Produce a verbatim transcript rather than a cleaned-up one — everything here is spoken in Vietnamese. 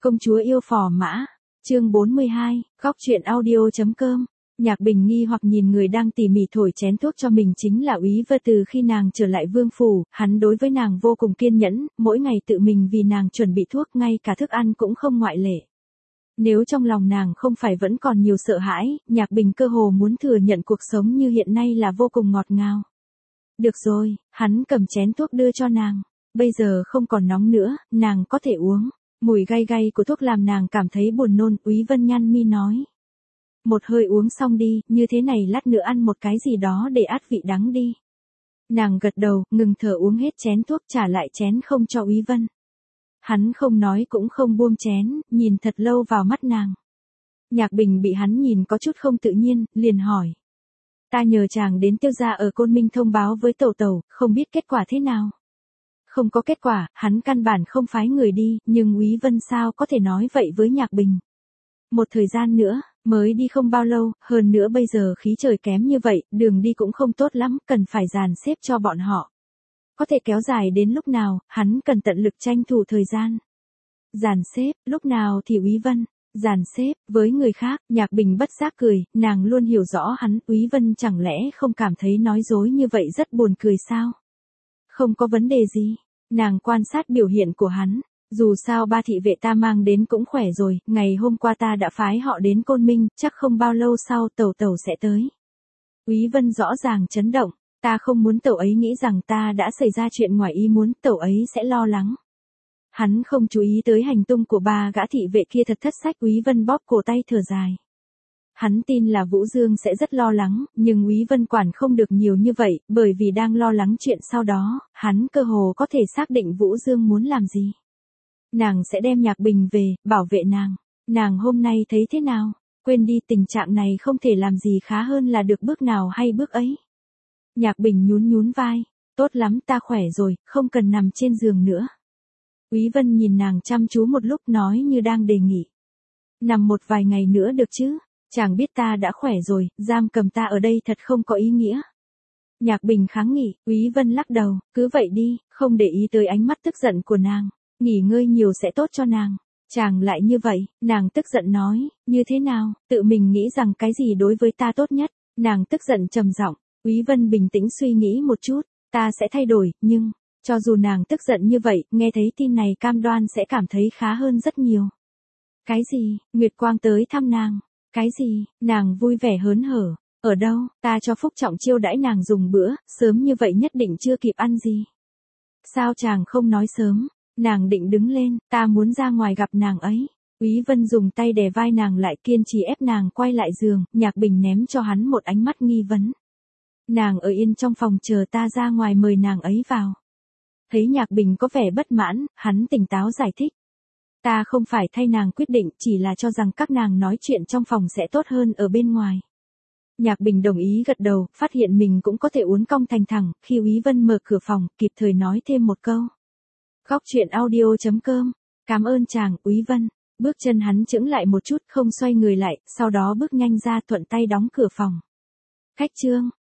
Công chúa yêu phò mã, chương bốn mươi hai, góc truyện audio.com. Nhạc Bình nghi hoặc nhìn người đang tỉ mỉ thổi chén thuốc cho mình chính là Úy Vân. Từ khi nàng trở lại vương phủ, hắn đối với nàng vô cùng kiên nhẫn, mỗi ngày tự mình vì nàng chuẩn bị thuốc, ngay cả thức ăn cũng không ngoại lệ. Nếu trong lòng nàng không phải vẫn còn nhiều sợ hãi, Nhạc Bình cơ hồ muốn thừa nhận cuộc sống như hiện nay là vô cùng ngọt ngào. Được rồi, hắn cầm chén thuốc đưa cho nàng. Bây giờ không còn nóng nữa, nàng có thể uống. Mùi gay gay của thuốc làm nàng cảm thấy buồn nôn. Úy Vân nhăn mi nói. Một hơi uống xong đi, như thế này lát nữa ăn một cái gì đó để át vị đắng đi. Nàng gật đầu, ngừng thở uống hết chén thuốc, trả lại chén không cho Úy Vân. Hắn không nói cũng không buông chén, nhìn thật lâu vào mắt nàng. Nhạc Bình bị hắn nhìn có chút không tự nhiên, liền hỏi. Ta nhờ chàng đến Tiêu gia ở Côn Minh thông báo với Tẩu Tẩu, không biết kết quả thế nào. Không có kết quả, hắn căn bản không phái người đi, nhưng Úy Vân sao có thể nói vậy với Nhạc Bình. Một thời gian nữa, mới đi không bao lâu, hơn nữa bây giờ khí trời kém như vậy, đường đi cũng không tốt lắm, cần phải dàn xếp cho bọn họ. Có thể kéo dài đến lúc nào, hắn cần tận lực tranh thủ thời gian. Dàn xếp, lúc nào thì Úy Vân, dàn xếp, với người khác, Nhạc Bình bất giác cười, nàng luôn hiểu rõ hắn, Úy Vân chẳng lẽ không cảm thấy nói dối như vậy rất buồn cười sao? Không có vấn đề gì, nàng quan sát biểu hiện của hắn. Dù sao ba thị vệ ta mang đến cũng khỏe rồi, ngày hôm qua ta đã phái họ đến Côn Minh, chắc không bao lâu sau Tẩu Tẩu sẽ tới. Úy Vân rõ ràng chấn động, ta không muốn Tẩu ấy nghĩ rằng ta đã xảy ra chuyện ngoài ý muốn, Tẩu ấy sẽ lo lắng. Hắn không chú ý tới hành tung của ba gã thị vệ kia thật thất sách. Úy Vân bóp cổ tay thở dài. Hắn tin là Vũ Dương sẽ rất lo lắng, nhưng Úy Vân quản không được nhiều như vậy, bởi vì đang lo lắng chuyện sau đó, hắn cơ hồ có thể xác định Vũ Dương muốn làm gì. Nàng sẽ đem Nhạc Bình về, bảo vệ nàng. Nàng hôm nay thấy thế nào? Quên đi, tình trạng này không thể làm gì khá hơn là được bước nào hay bước ấy. Nhạc Bình nhún nhún vai. Tốt lắm, ta khỏe rồi, không cần nằm trên giường nữa. Úy Vân nhìn nàng chăm chú một lúc nói như đang đề nghị. Nằm một vài ngày nữa được chứ? Chàng biết ta đã khỏe rồi, giam cầm ta ở đây thật không có ý nghĩa. Nhạc Bình kháng nghị. Úy Vân lắc đầu, cứ vậy đi, không để ý tới ánh mắt tức giận của nàng. Nghỉ ngơi nhiều sẽ tốt cho nàng. Chàng lại như vậy, nàng tức giận nói, như thế nào, tự mình nghĩ rằng cái gì đối với ta tốt nhất. Nàng tức giận trầm giọng. Úy Vân bình tĩnh suy nghĩ một chút, ta sẽ thay đổi, nhưng, cho dù nàng tức giận như vậy, nghe thấy tin này cam đoan sẽ cảm thấy khá hơn rất nhiều. Cái gì, Nguyệt Quang tới thăm nàng, cái gì, nàng vui vẻ hớn hở, ở đâu, ta cho Phúc Trọng chiêu đãi nàng dùng bữa, sớm như vậy nhất định chưa kịp ăn gì. Sao chàng không nói sớm? Nàng định đứng lên, ta muốn ra ngoài gặp nàng ấy. Úy Vân dùng tay đè vai nàng lại, kiên trì ép nàng quay lại giường. Nhạc Bình ném cho hắn một ánh mắt nghi vấn. Nàng ở yên trong phòng chờ ta ra ngoài mời nàng ấy vào. Thấy Nhạc Bình có vẻ bất mãn, hắn tỉnh táo giải thích. Ta không phải thay nàng quyết định, chỉ là cho rằng các nàng nói chuyện trong phòng sẽ tốt hơn ở bên ngoài. Nhạc Bình đồng ý gật đầu, phát hiện mình cũng có thể uốn cong thành thẳng, khi Úy Vân mở cửa phòng, kịp thời nói thêm một câu. Góc truyện audio.com. Cảm ơn chàng, Úy Vân. Bước chân hắn chững lại một chút, không xoay người lại, sau đó bước nhanh ra, thuận tay đóng cửa phòng. Khách trương,